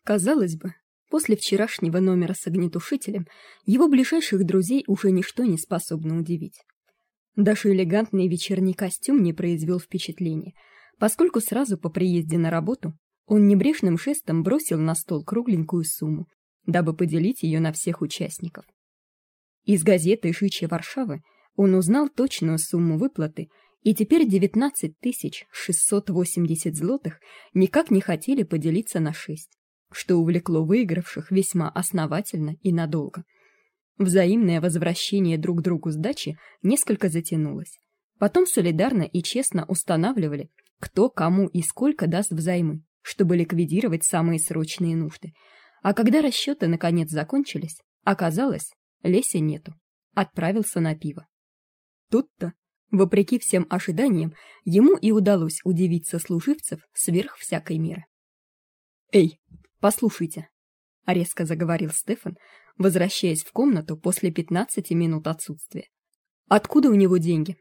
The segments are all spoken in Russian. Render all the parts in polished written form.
Казалось бы, после вчерашнего номера с огнетушителем его ближайших друзей уже ничто не способно удивить. Даже элегантный вечерний костюм не произвел впечатления, поскольку сразу по приезде на работу он небрежным жестом бросил на стол кругленькую сумму, дабы поделить ее на всех участников. Из газеты «Жичья Варшавы» он узнал точную сумму выплаты, и теперь 19 680 злотых никак не хотели поделиться на 6, что увлекло выигравших весьма основательно и надолго. Взаимное возвращение друг другу сдачи несколько затянулось. Потом солидарно и честно устанавливали, кто кому и сколько даст взаймы, чтобы ликвидировать самые срочные нужды. А когда расчеты наконец закончились, оказалось, Леся нету. Отправился на пиво. Тут-то, вопреки всем ожиданиям, ему и удалось удивить сослуживцев сверх всякой меры. «Эй, послушайте», — резко заговорил Стефан, возвращаясь в комнату после 15 минут отсутствия. «Откуда у него деньги?»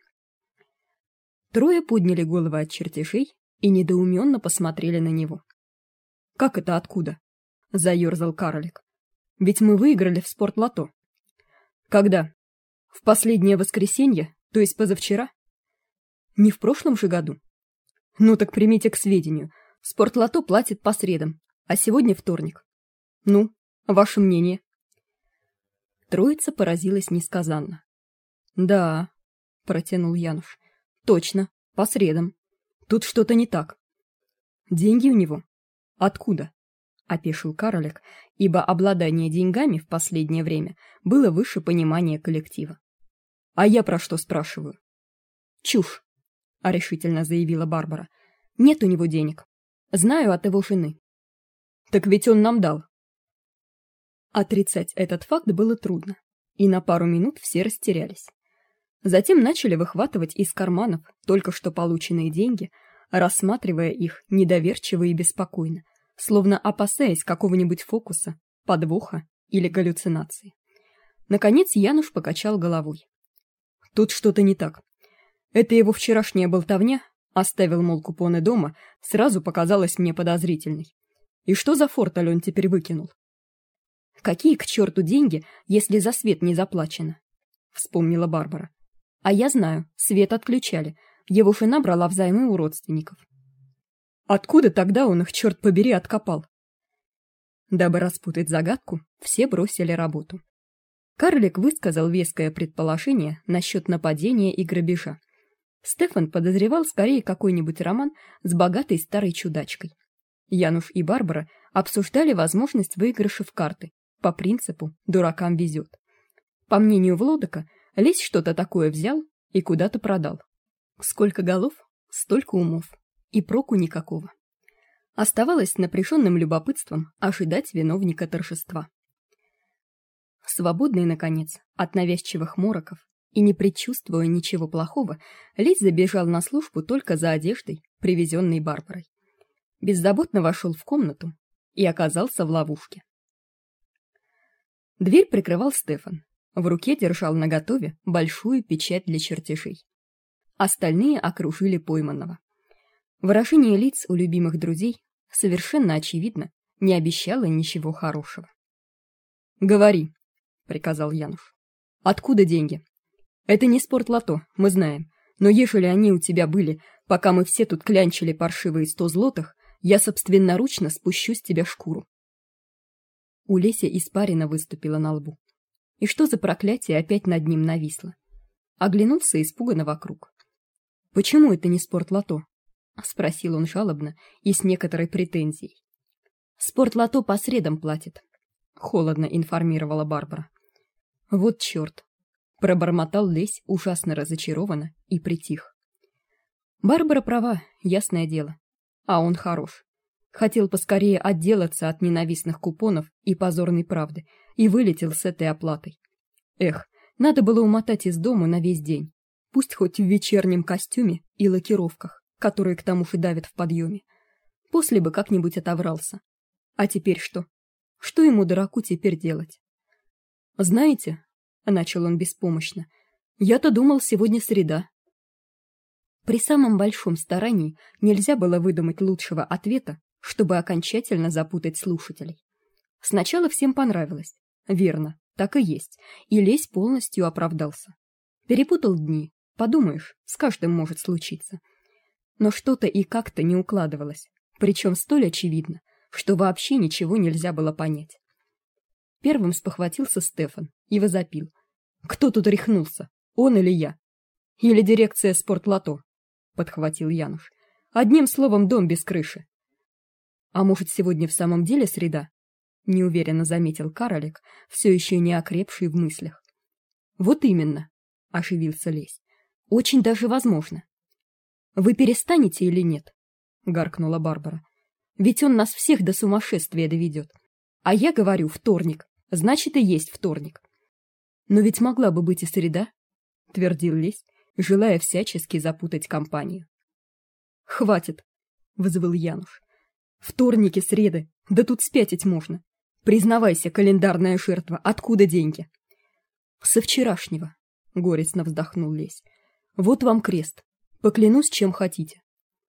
Трое подняли головы от чертежей и недоуменно посмотрели на него. «Как это откуда?» — заерзал карлик. «Ведь мы выиграли в спортлото». «Когда? В последнее воскресенье, то есть позавчера?» «Не в прошлом же году?» «Ну так примите к сведению. Спортлото платит по средам, а сегодня вторник. Ну, ваше мнение?» Троица поразилась несказанно. «Да», — протянул Януш, — «точно, по средам. Тут что-то не так». «Деньги у него? Откуда?» — опешил карлик, ибо обладание деньгами в последнее время было выше понимания коллектива. «А я про что спрашиваю?» «Чушь», — решительно заявила Барбара. «Нет у него денег. Знаю от его жены». «Так ведь он нам дал». Отрицать этот факт было трудно, и на пару минут все растерялись. Затем начали выхватывать из карманов только что полученные деньги, рассматривая их недоверчиво и беспокойно, словно опасаясь какого-нибудь фокуса, подвоха или галлюцинации. Наконец Януш покачал головой. «Тут что-то не так. Это его вчерашняя болтовня, оставил, мол, купоны дома, сразу показалась мне подозрительной. И что за форталь он теперь выкинул?» «Какие к черту деньги, если за свет не заплачено?» — вспомнила Барбара. «А я знаю, свет отключали. Его жена брала взаймы у родственников». «Откуда тогда он их, черт побери, откопал?» Дабы распутать загадку, все бросили работу. Карлик высказал веское предположение насчет нападения и грабежа. Стефан подозревал скорее какой-нибудь роман с богатой старой чудачкой. Януш и Барбара обсуждали возможность выигрыша в карты по принципу «дуракам везет». По мнению Влодока, Лесь что-то такое взял и куда-то продал. Сколько голов, столько умов, и проку никакого. Оставалось напряженным любопытством ожидать виновника торжества. Свободный, наконец, от навязчивых мороков и не предчувствуя ничего плохого, Лесь забежал на службу только за одеждой, привезенной Барбарой. Беззаботно вошел в комнату и оказался в ловушке. Дверь прикрывал Стефан. В руке держал наготове большую печать для чертежей. Остальные окружили пойманного. Выражение лиц у любимых друзей, совершенно очевидно, не обещало ничего хорошего. «Говори», — приказал Януш. «Откуда деньги? Это не спортлото, мы знаем, но ежели они у тебя были, пока мы все тут клянчили паршивые 100 злотых, я собственноручно спущу с тебя шкуру». У Леся испарина выступила на лбу. И что за проклятие опять над ним нависло? Оглянулся испуганно вокруг. «Почему это не спортлото?» — спросил он жалобно и с некоторой претензией. «Спортлото по средам платит», — холодно информировала Барбара. «Вот черт!» — пробормотал Лесь ужасно разочарованно и притих. Барбара права, ясное дело. А он хорош. Хотел поскорее отделаться от ненавистных купонов и позорной правды и вылетел с этой оплатой. Эх, надо было умотать из дома на весь день. Пусть хоть в вечернем костюме и лакировках, которые к тому же давят в подъеме. После бы как-нибудь отоврался. А теперь что? Что ему, дураку, теперь делать? «Знаете, — начал он беспомощно, — я-то думал, сегодня среда». При самом большом старании нельзя было выдумать лучшего ответа, чтобы окончательно запутать слушателей. Сначала всем понравилось. Верно, так и есть. И Лесь полностью оправдался. Перепутал дни. Подумаешь, с каждым может случиться. Но что-то и как-то не укладывалось, причем столь очевидно, что вообще ничего нельзя было понять. Первым спохватился Стефан и возопил: «Кто тут рехнулся? Он или я? Или дирекция спортлото?» — подхватил Януш. «Одним словом, дом без крыши». «А может, сегодня в самом деле среда?» — неуверенно заметил Каролик, все еще не окрепший в мыслях. «Вот именно», — оживился Лесь. «Очень даже возможно». «Вы перестанете или нет?» — гаркнула Барбара. «Ведь он нас всех до сумасшествия доведет. А я говорю вторник, значит и есть вторник». «Но ведь могла бы быть и среда», — твердил Лесь, желая всячески запутать компанию. «Хватит», — взвыл Януш. «Вторники, среды, да тут спятить можно. Признавайся, календарная жертва, откуда деньги?» «Со вчерашнего», — горестно вздохнул Лесь. «Вот вам крест. Поклянусь, чем хотите».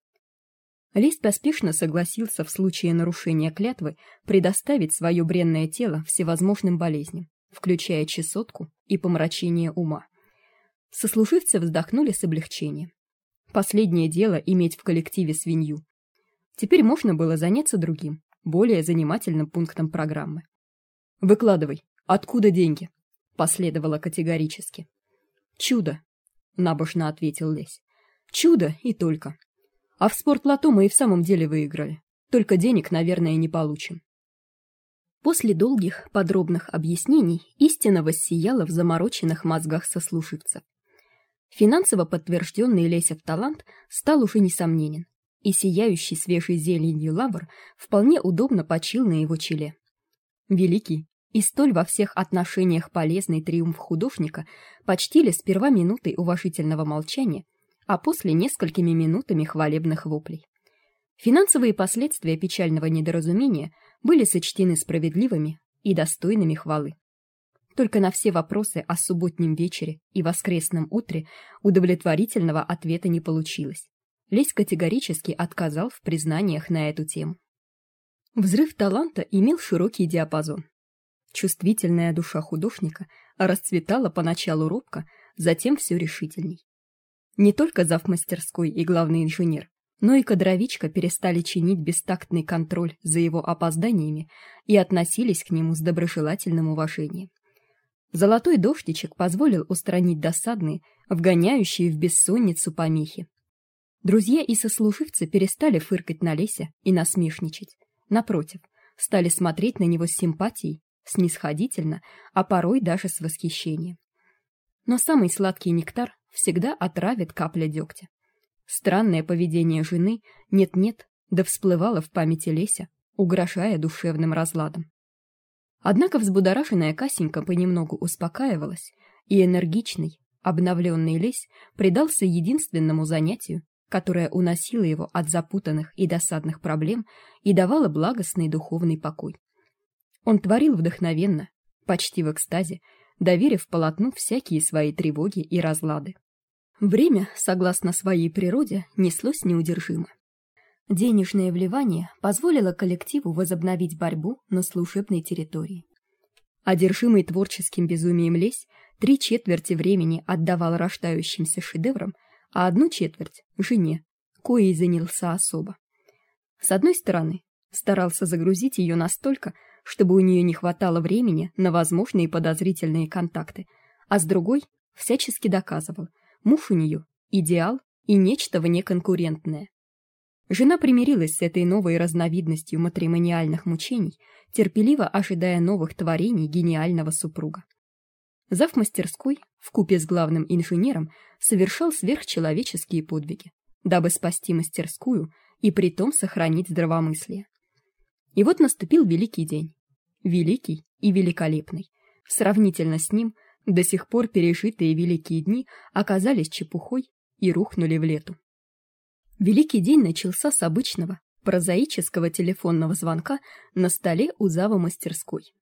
Лесь поспешно согласился в случае нарушения клятвы предоставить свое бренное тело всевозможным болезням, включая чесотку и помрачение ума. Сослуживцы вздохнули с облегчением. Последнее дело иметь в коллективе свинью. Теперь можно было заняться другим, более занимательным пунктом программы. «Выкладывай, откуда деньги?» — последовало категорически. «Чудо», — набожно ответил Лесь. «Чудо и только. А в спортлото мы и в самом деле выиграли. Только денег, наверное, не получим». После долгих, подробных объяснений истина воссияла в замороченных мозгах сослушивцев. Финансово подтвержденный Лесев талант стал уже несомненен, и сияющий свежей зеленью лавр вполне удобно почил на его челе. Великий и столь во всех отношениях полезный триумф художника почтили сперва минутой уважительного молчания, а после несколькими минутами хвалебных воплей. Финансовые последствия печального недоразумения были сочтены справедливыми и достойными хвалы. Только на все вопросы о субботнем вечере и воскресном утре удовлетворительного ответа не получилось. Лесь категорически отказал в признаниях на эту тему. Взрыв таланта имел широкий диапазон. Чувствительная душа художника расцветала поначалу робко, затем все решительней. Не только завмастерской и главный инженер, но и кадровичка перестали чинить бестактный контроль за его опозданиями и относились к нему с доброжелательным уважением. Золотой дождичек позволил устранить досадные, вгоняющие в бессонницу помехи. Друзья и сослуживцы перестали фыркать на Леся и насмешничать. Напротив, стали смотреть на него с симпатией, снисходительно, а порой даже с восхищением. Но самый сладкий нектар всегда отравит капля дегтя. Странное поведение жены нет-нет, да всплывало в памяти Леся, угрожая душевным разладом. Однако взбудораженная Касенька понемногу успокаивалась, и энергичный, обновленный Лесь предался единственному занятию, которое уносило его от запутанных и досадных проблем и давало благостный духовный покой. Он творил вдохновенно, почти в экстазе, доверив полотну всякие свои тревоги и разлады. Время, согласно своей природе, неслось неудержимо. Денежное вливание позволило коллективу возобновить борьбу на служебной территории. Одержимый творческим безумием Лесь 3/4 времени отдавал рождающимся шедеврам, а 1/4 — жене, коей занялся особо. С одной стороны, старался загрузить ее настолько, чтобы у нее не хватало времени на возможные подозрительные контакты, а с другой всячески доказывал: муж у нее идеал и нечто внеконкурентное. Жена примирилась с этой новой разновидностью матримониальных мучений, терпеливо ожидая новых творений гениального супруга. Завмастерской, вкупе с главным инженером, совершал сверхчеловеческие подвиги, дабы спасти мастерскую и притом сохранить здравомыслие. И вот наступил великий день. Великий и великолепный. Сравнительно с ним до сих пор пережитые великие дни оказались чепухой и рухнули в лету. Великий день начался с обычного, прозаического телефонного звонка на столе у зава мастерской.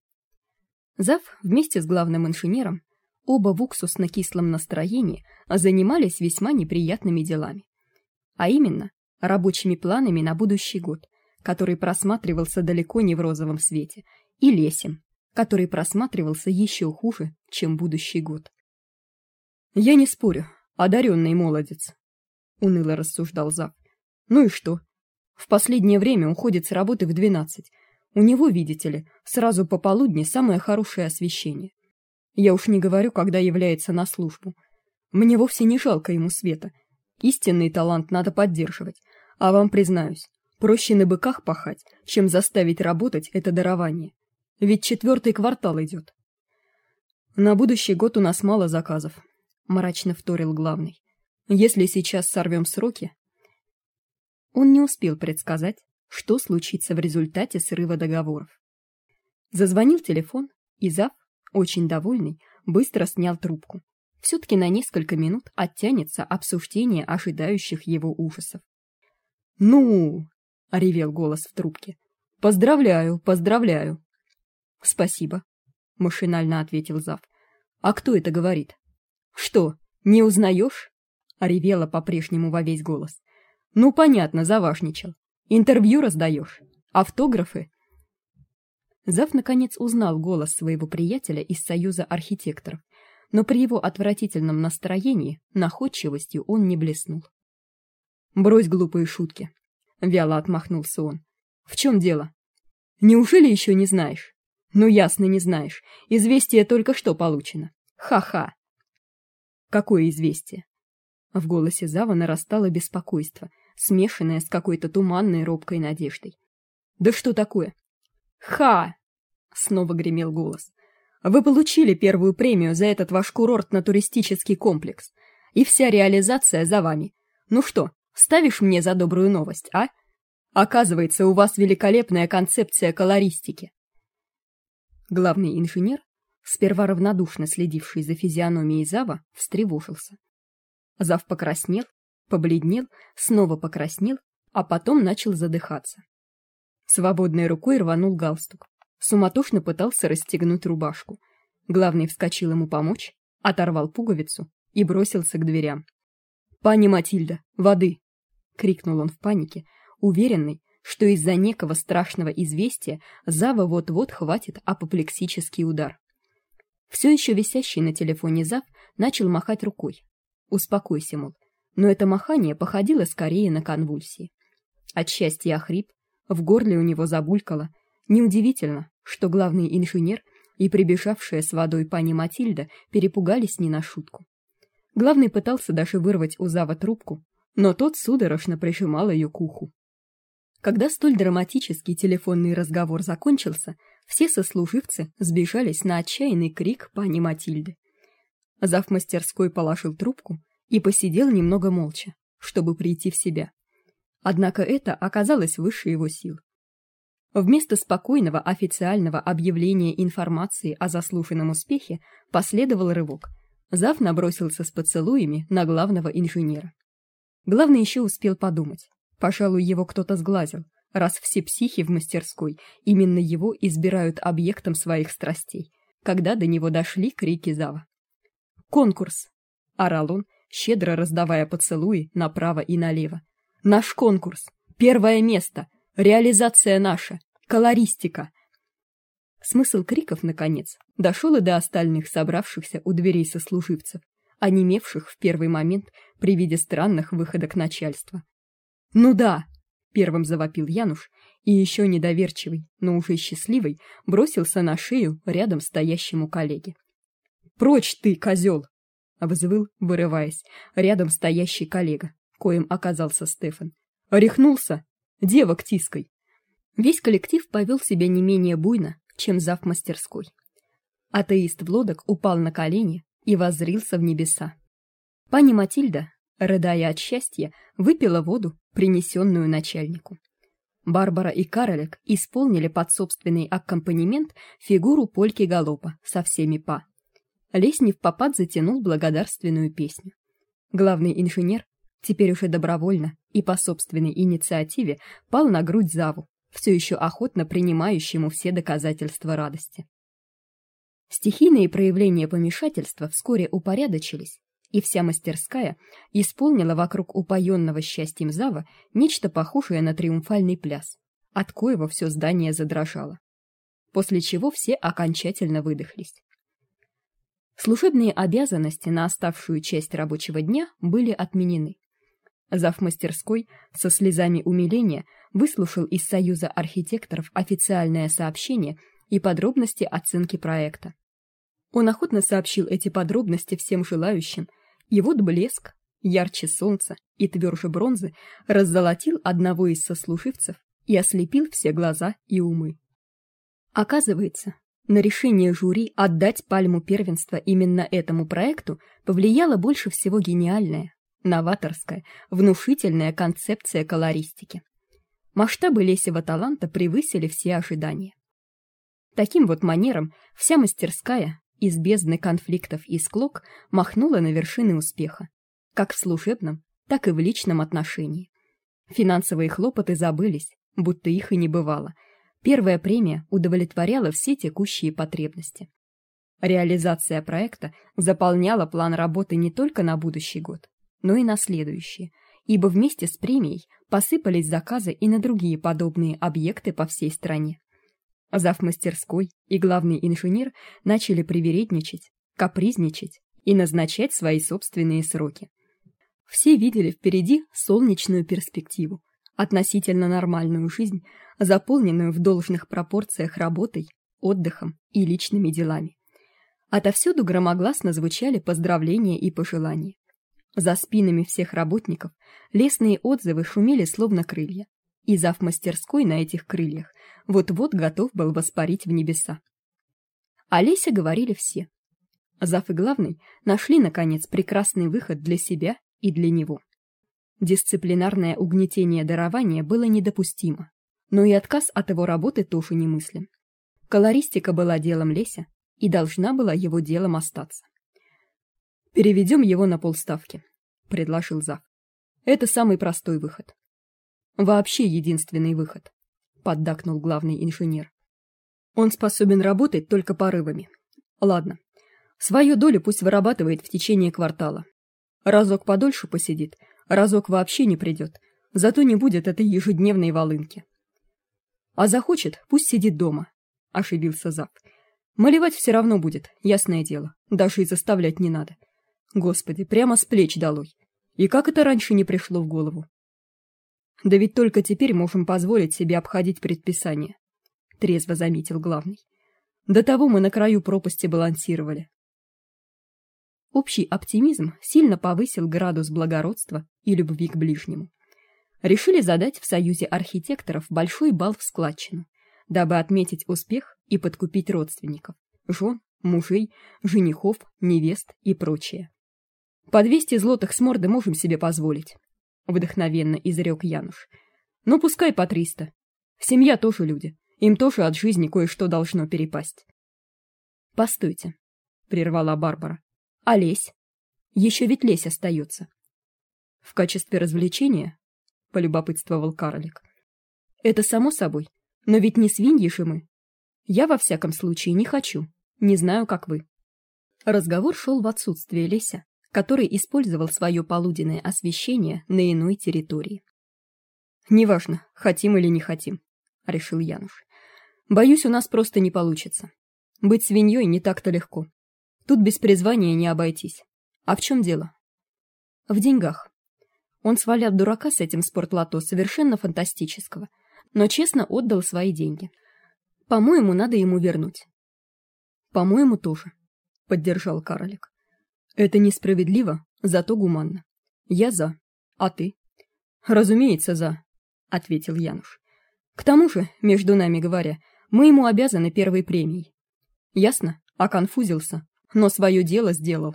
Зав вместе с главным инженером, оба в уксусно-кислом настроении, занимались весьма неприятными делами. А именно, рабочими планами на будущий год, который просматривался далеко не в розовом свете, и лесем, который просматривался еще хуже, чем будущий год. «Я не спорю, одаренный молодец», — уныло рассуждал Зав. «Ну и что? В последнее время он ходит с работы в 12. У него, видите ли, сразу пополудни самое хорошее освещение. Я уж не говорю, когда является на службу. Мне вовсе не жалко ему света. Истинный талант надо поддерживать. А вам признаюсь, проще на быках пахать, чем заставить работать это дарование. Ведь 4-й квартал идет». «На будущий год у нас мало заказов», — мрачно вторил главный. «Если сейчас сорвем сроки...» Он не успел предсказать, что случится в результате срыва договоров. Зазвонил телефон, и Зав, очень довольный, быстро снял трубку. Все-таки на несколько минут оттянется обсуждение ожидающих его ужасов. «Ну!» — ревел голос в трубке. «Поздравляю, поздравляю!» «Спасибо», — машинально ответил Зав. «А кто это говорит?» «Что, не узнаешь?» — ревела по-прежнему во весь голос. «Ну, понятно, заважничал. Интервью раздаешь? Автографы?» Зав наконец узнал голос своего приятеля из Союза архитекторов, но при его отвратительном настроении находчивостью он не блеснул. «Брось глупые шутки», — вяло отмахнулся он. «В чем дело? Неужели еще не знаешь? Ну, ясно, не знаешь. Известие только что получено. Ха-ха!» «Какое известие?» В голосе Зава нарастало беспокойство, смешанное с какой-то туманной робкой надеждой. «Да что такое?» «Ха!» — снова гремел голос. «Вы получили первую премию за этот ваш курортно-туристический комплекс, и вся реализация за вами. Ну что, ставишь мне за добрую новость, а? Оказывается, у вас великолепная концепция колористики». Главный инженер, сперва равнодушно следивший за физиономией Зава, встревожился. Зав покраснел, побледнел, снова покраснел, а потом начал задыхаться. Свободной рукой рванул галстук, суматошно пытался расстегнуть рубашку. Главный вскочил ему помочь, оторвал пуговицу и бросился к дверям. «Пани Матильда, воды!» — крикнул он в панике, уверенный, что из-за некого страшного известия Зава вот-вот хватит апоплексический удар. Все еще висящий на телефоне Зав начал махать рукой. «Успокойся, мол». Но это махание походило скорее на конвульсии. От счастья охрип, в горле у него забулькало. Неудивительно, что главный инженер и прибежавшая с водой пани Матильда перепугались не на шутку. Главный пытался даже вырвать у Зава трубку, но тот судорожно прижимал ее к уху. Когда столь драматический телефонный разговор закончился, все сослуживцы сбежались на отчаянный крик пани Матильды. Зав мастерской положил трубку и посидел немного молча, чтобы прийти в себя. Однако это оказалось выше его сил. Вместо спокойного официального объявления информации о заслуженном успехе последовал рывок. Зав набросился с поцелуями на главного инженера. Главный еще успел подумать. Пожалуй, его кто-то сглазил, раз все психи в мастерской именно его избирают объектом своих страстей, когда до него дошли крики Зава. «Конкурс!» — орал он, щедро раздавая поцелуи направо и налево. «Наш конкурс! Первое место! Реализация наша! Колористика!» Смысл криков, наконец, дошел и до остальных собравшихся у дверей сослуживцев, онемевших в первый момент при виде странных выходок начальства. «Ну да!» — первым завопил Януш, и еще недоверчивый, но уже счастливый, бросился на шею рядом стоящему коллеге. «Прочь ты, козел!» — взвыл, вырываясь, рядом стоящий коллега, коим оказался Стефан. «Рехнулся? Девок тискай!» Весь коллектив повел себя не менее буйно, чем зав мастерской. Атеист Влодок упал на колени и воззрился в небеса. Пани Матильда, рыдая от счастья, выпила воду, принесенную начальнику. Барбара и Каролек исполнили под собственный аккомпанемент фигуру польки-галопа со всеми па. Лесь невпопад затянул благодарственную песню. Главный инженер, теперь уже добровольно и по собственной инициативе, пал на грудь Заву, все еще охотно принимающему все доказательства радости. Стихийные проявления помешательства вскоре упорядочились, и вся мастерская исполнила вокруг упоенного счастьем Зава нечто похожее на триумфальный пляс, от коего все здание задрожало. После чего все окончательно выдохлись. Служебные обязанности на оставшую часть рабочего дня были отменены. Зав. Мастерской со слезами умиления выслушал из Союза архитекторов официальное сообщение и подробности оценки проекта. Он охотно сообщил эти подробности всем желающим, и вот блеск, ярче солнца и тверже бронзы, раззолотил одного из сослуживцев и ослепил все глаза и умы. Оказывается, на решение жюри отдать пальму первенства именно этому проекту повлияла больше всего гениальная, новаторская, внушительная концепция колористики. Масштабы Лесева таланта превысили все ожидания. Таким вот манером вся мастерская из бездны конфликтов и склок махнула на вершины успеха, как в служебном, так и в личном отношении. Финансовые хлопоты забылись, будто их и не бывало. Первая премия удовлетворяла все текущие потребности. Реализация проекта заполняла план работы не только на будущий год, но и на следующие, ибо вместе с премией посыпались заказы и на другие подобные объекты по всей стране. Зав. Мастерской и главный инженер начали привередничать, капризничать и назначать свои собственные сроки. Все видели впереди солнечную перспективу, относительно нормальную жизнь, заполненную в должных пропорциях работой, отдыхом и личными делами. Отовсюду громогласно звучали поздравления и пожелания. За спинами всех работников лестные отзывы шумели словно крылья, и зав. Мастерской на этих крыльях вот-вот готов был воспарить в небеса. О Лесе говорили все. Зав. И главный нашли, наконец, прекрасный выход для себя и для него. Дисциплинарное угнетение дарования было недопустимо, но и отказ от его работы тоже немыслим. Колористика была делом Леся и должна была его делом остаться. «Переведем его на полставки», — предложил зав. «Это самый простой выход». «Вообще единственный выход», — поддакнул главный инженер. «Он способен работать только порывами. Ладно, свою долю пусть вырабатывает в течение квартала. Разок подольше посидит, разок вообще не придет, зато не будет этой ежедневной волынки. А захочет, пусть сидит дома», — ошибился зав. «Малевать все равно будет, ясное дело, даже и заставлять не надо. Господи, прямо с плеч долой. И как это раньше не пришло в голову? Да ведь только теперь можем позволить себе обходить предписания», — трезво заметил главный. «До того мы на краю пропасти балансировали». Общий оптимизм сильно повысил градус благородства и любви к ближнему. Решили задать в Союзе архитекторов большой бал в складчину, дабы отметить успех и подкупить родственников, жен, мужей, женихов, невест и прочее. «По 200 злотых с морды можем себе позволить», — вдохновенно изрек Януш. «Ну, пускай по 300. Семья тоже люди, им тоже от жизни кое-что должно перепасть». «Постойте», — прервала Барбара. «А Лесь? Еще ведь Лесь остается». «В качестве развлечения?» — полюбопытствовал карлик. «Это само собой, но ведь не свиньи же мы. Я, во всяком случае, не хочу, не знаю, как вы». Разговор шел в отсутствие Леся, который использовал свое полуденное освещение на иной территории. «Неважно, хотим или не хотим», — решил Януш. «Боюсь, у нас просто не получится. Быть свиньей не так-то легко. Тут без призвания не обойтись. А в чем дело?» «В деньгах. Он свалял дурака с этим спортлото совершенно фантастического, но честно отдал свои деньги. По-моему, надо ему вернуть». «По-моему, тоже», — поддержал карлик. «Это несправедливо, зато гуманно. Я за. А ты?» «Разумеется, за», — ответил Януш. «К тому же, между нами говоря, мы ему обязаны первой премией. Ясно? Оконфузился, но свое дело сделал.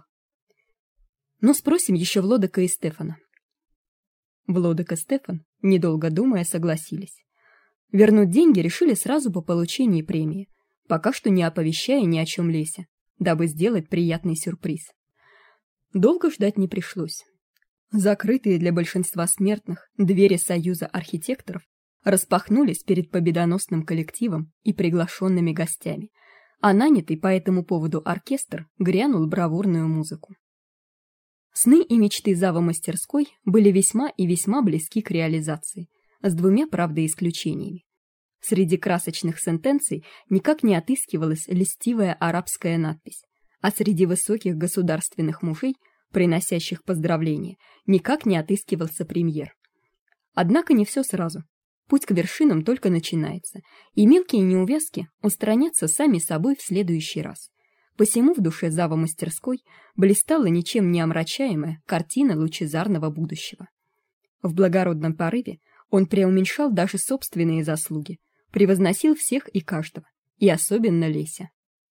Но спросим еще Влодека и Стефана». Влодек и Стефан, недолго думая, согласились. Вернуть деньги решили сразу по получении премии, пока что не оповещая ни о чем Леся, дабы сделать приятный сюрприз. Долго ждать не пришлось. Закрытые для большинства смертных двери Союза архитекторов распахнулись перед победоносным коллективом и приглашенными гостями, а нанятый по этому поводу оркестр грянул бравурную музыку. Сны и мечты зава мастерской были весьма и весьма близки к реализации, с двумя, правда, исключениями. Среди красочных сентенций никак не отыскивалась льстивая арабская надпись, а среди высоких государственных мужей, приносящих поздравления, никак не отыскивался премьер. Однако не все сразу. Путь к вершинам только начинается, и мелкие неувязки устранятся сами собой в следующий раз. Посему в душе зава мастерской блистала ничем не омрачаемая картина лучезарного будущего. В благородном порыве он преуменьшал даже собственные заслуги, превозносил всех и каждого, и особенно Леся.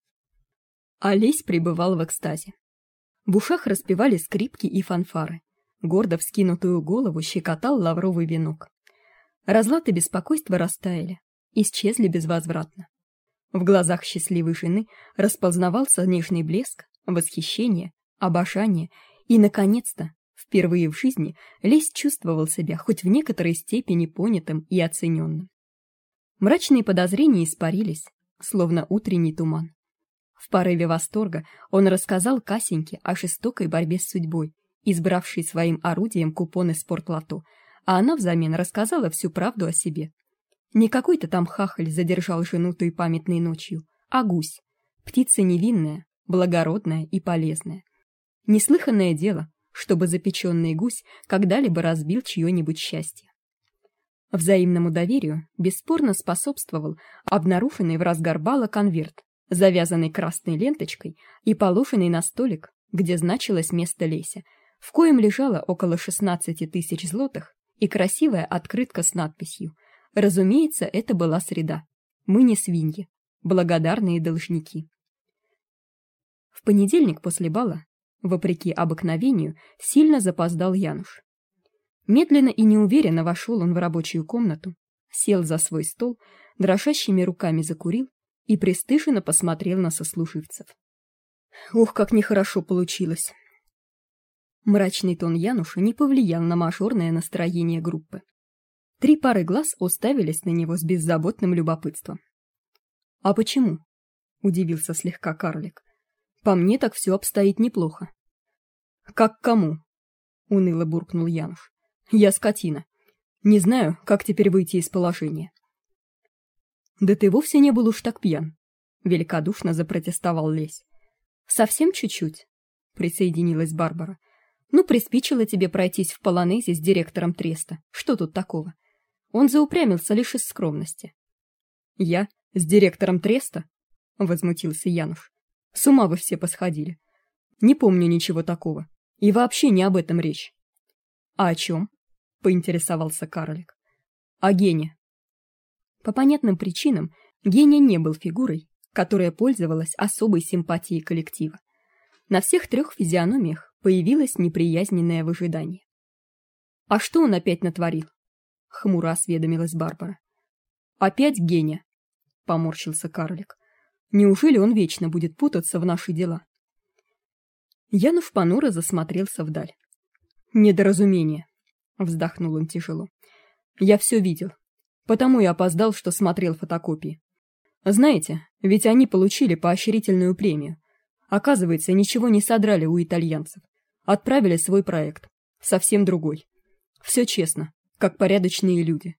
А Лесь пребывал в экстазе. В ушах распевали скрипки и фанфары, гордо вскинутую голову щекотал лавровый венок. Разлад и беспокойство растаяли, исчезли безвозвратно. В глазах счастливой жены расползновался нежный блеск, восхищение, обожание, и, наконец-то, впервые в жизни Лесь чувствовал себя хоть в некоторой степени понятым и оцененным. Мрачные подозрения испарились, словно утренний туман. В порыве восторга он рассказал Касеньке о жестокой борьбе с судьбой, избравшей своим орудием купоны спортлото, а она взамен рассказала всю правду о себе. Не какой-то там хахаль задержал жену той памятной ночью, а гусь, птица невинная, благородная и полезная. Неслыханное дело, чтобы запеченный гусь когда-либо разбил чье-нибудь счастье. Взаимному доверию бесспорно способствовал обнаруженный в разгар бала конверт, завязанный красной ленточкой и положенный на столик, где значилось место Леся, в коем лежало около 16 тысяч злотых и красивая открытка с надписью: разумеется, это была среда. Мы не свиньи, благодарные должники. В понедельник после бала, вопреки обыкновению, сильно запоздал Януш. Медленно и неуверенно вошел он в рабочую комнату, сел за свой стол, дрожащими руками закурил и пристыженно посмотрел на сослуживцев. Ох, как нехорошо получилось. Мрачный тон Януша не повлиял на мажорное настроение группы. 3 пары глаз уставились на него с беззаботным любопытством. А почему? Удивился слегка карлик. По мне так все обстоит неплохо. Как кому? Уныло буркнул Януш. Я скотина. Не знаю, как теперь выйти из положения. Да ты вовсе не был уж так пьян, великодушно запротестовал Лесь. Совсем чуть-чуть, присоединилась Барбара. Ну, приспичило тебе пройтись в полонезе с директором треста. Что тут такого? Он заупрямился лишь из скромности. Я с директором треста? Возмутился Януш. С ума вы все посходили. Не помню ничего такого. И вообще не об этом речь. А о чем? Поинтересовался карлик. О Гене. По понятным причинам Геня не был фигурой, которая пользовалась особой симпатией коллектива. На всех 3 физиономиях появилось неприязненное выжидание. А что он опять натворил? Хмуро осведомилась Барбара. Опять Геня, поморщился карлик. Неужели он вечно будет путаться в наши дела? Януш понуро засмотрелся вдаль. Недоразумение, вздохнул он тяжело. Я все видел. Потому и опоздал, что смотрел фотокопии. Знаете, ведь они получили поощрительную премию. Оказывается, ничего не содрали у итальянцев. Отправили свой проект. Совсем другой. Все честно, как порядочные люди.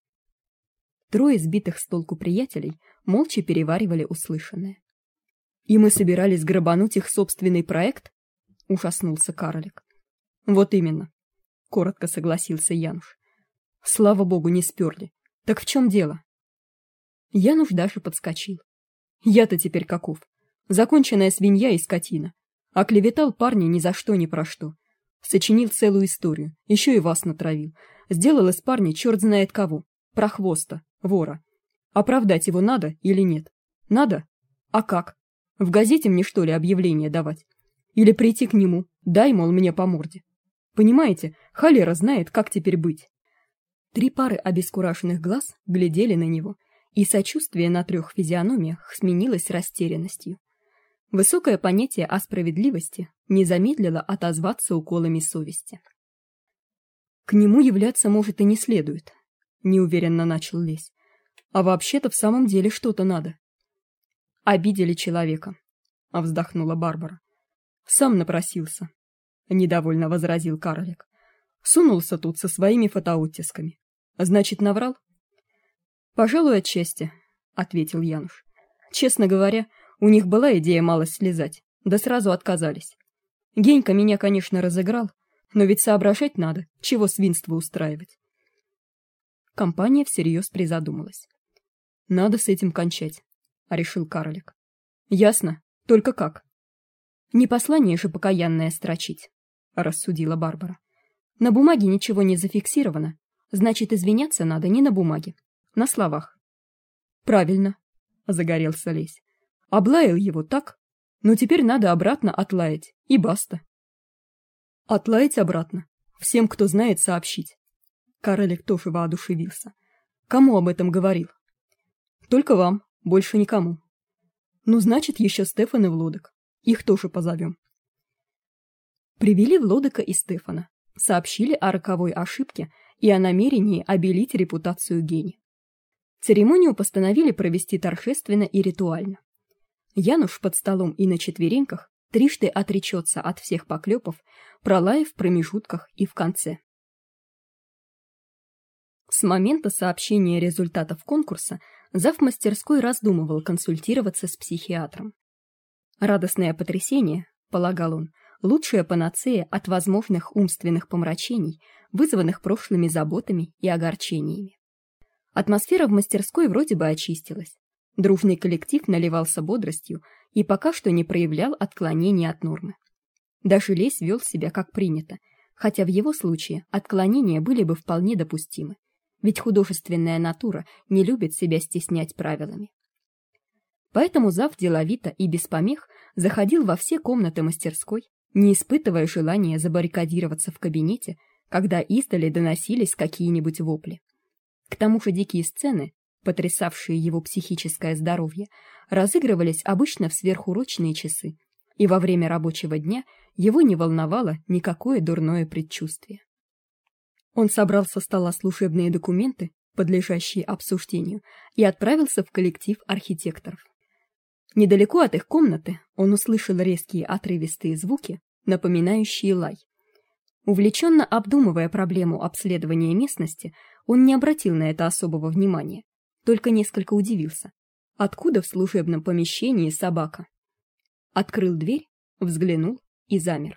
3 сбитых с толку приятелей молча переваривали услышанное. И мы собирались грабануть их собственный проект? Ужаснулся карлик. Вот именно, коротко согласился Януш. Слава богу, не сперли. Так в чем дело? Януш даже подскочил. Я-то теперь каков? Законченная свинья и скотина. Оклеветал парня ни за что ни про что. Сочинил целую историю, еще и вас натравил. Сделал из парня черт знает кого. Прохвоста, вора. Оправдать его надо или нет? Надо? А как? В газете мне что ли объявление давать? Или прийти к нему, дай, мол, мне по морде? Понимаете, холера знает, как теперь быть. 3 пары обескураженных глаз глядели на него, и сочувствие на 3 физиономиях сменилось растерянностью. Высокое понятие о справедливости не замедлило отозваться уколами совести. К нему являться, может, и не следует, неуверенно начал Лесь. А вообще-то в самом деле что-то надо. Обидели человека, вздохнула Барбара. Сам напросился, недовольно возразил карлик. Сунулся тут со своими фотооттисками. Значит, наврал? Пожалуй, отчасти, ответил Януш. Честно говоря, у них была идея малость слезать, да сразу отказались. Генька меня, конечно, разыграл, но ведь соображать надо, чего свинство устраивать. Компания всерьез призадумалась. Надо с этим кончать, решил карлик. Ясно, только как? Не послание же покаянное строчить, рассудила Барбара. На бумаге ничего не зафиксировано, значит, извиняться надо не на бумаге, на словах. Правильно, загорелся Лесь. Облаял его так, но теперь надо обратно отлаять, и баста. Отлаять обратно, всем, кто знает, сообщить. Карлик тоже воодушевился. Кому об этом говорил? Только вам, больше никому. Ну, значит, еще Стефан и Влодок. Их тоже позовем. Привели Влодока и Стефана, сообщили о роковой ошибке и о намерении обелить репутацию Гени. Церемонию постановили провести торжественно и ритуально. Януш под столом и на четвереньках трижды отречется от всех поклепов, пролая в промежутках и в конце. С момента сообщения результатов конкурса зав. Мастерской раздумывал консультироваться с психиатром. Радостное потрясение, полагал он, лучшая панацея от возможных умственных помрачений, вызванных прошлыми заботами и огорчениями. Атмосфера в мастерской вроде бы очистилась. Дружный коллектив наливался бодростью и пока что не проявлял отклонений от нормы. Даже Лесь вел себя как принято, хотя в его случае отклонения были бы вполне допустимы, ведь художественная натура не любит себя стеснять правилами. Поэтому зав. Деловито и без помех заходил во все комнаты мастерской, не испытывая желания забаррикадироваться в кабинете, когда издали доносились какие-нибудь вопли. К тому же дикие сцены, потрясавшие его психическое здоровье, разыгрывались обычно в сверхурочные часы, и во время рабочего дня его не волновало никакое дурное предчувствие. Он собрал со стола служебные документы, подлежащие обсуждению, и отправился в коллектив архитекторов. Недалеко от их комнаты он услышал резкие отрывистые звуки, напоминающие лай. Увлеченно обдумывая проблему обследования местности, он не обратил на это особого внимания, только несколько удивился. Откуда в служебном помещении собака? Открыл дверь, взглянул и замер.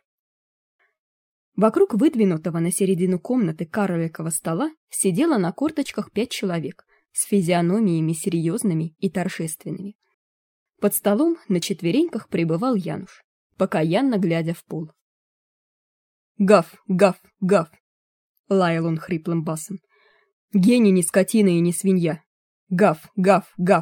Вокруг выдвинутого на середину комнаты карликового стола сидело на корточках 5 человек с физиономиями серьезными и торжественными. Под столом на четвереньках пребывал Януш, покаянно глядя в пол. «Гав, гав, гав!» — лаял он хриплым басом. «Гений не скотина и не свинья! Гав, гав, гав!»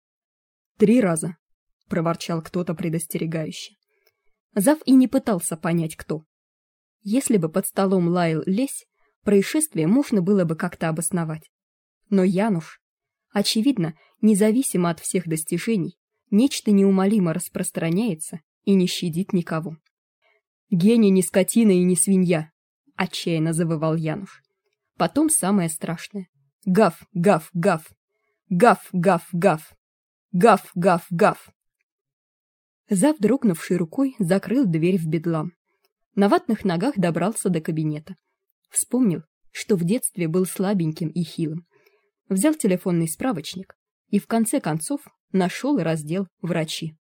3 раза, — проворчал кто-то предостерегающе. Зав и не пытался понять, кто. Если бы под столом лаял Лесь, происшествие можно было бы как-то обосновать. Но Януш, очевидно, независимо от всех достижений, нечто неумолимо распространяется и не щадит никого. «Гений не скотина и не свинья!» — отчаянно завывал Януш. Потом самое страшное. «Гав, гав, гав! Гав, гав, гав! Гав, гав, гав!» Зав, дрогнувшей рукой, закрыл дверь в бедлам. На ватных ногах добрался до кабинета. Вспомнил, что в детстве был слабеньким и хилым. Взял телефонный справочник и в конце концов нашел раздел «Врачи».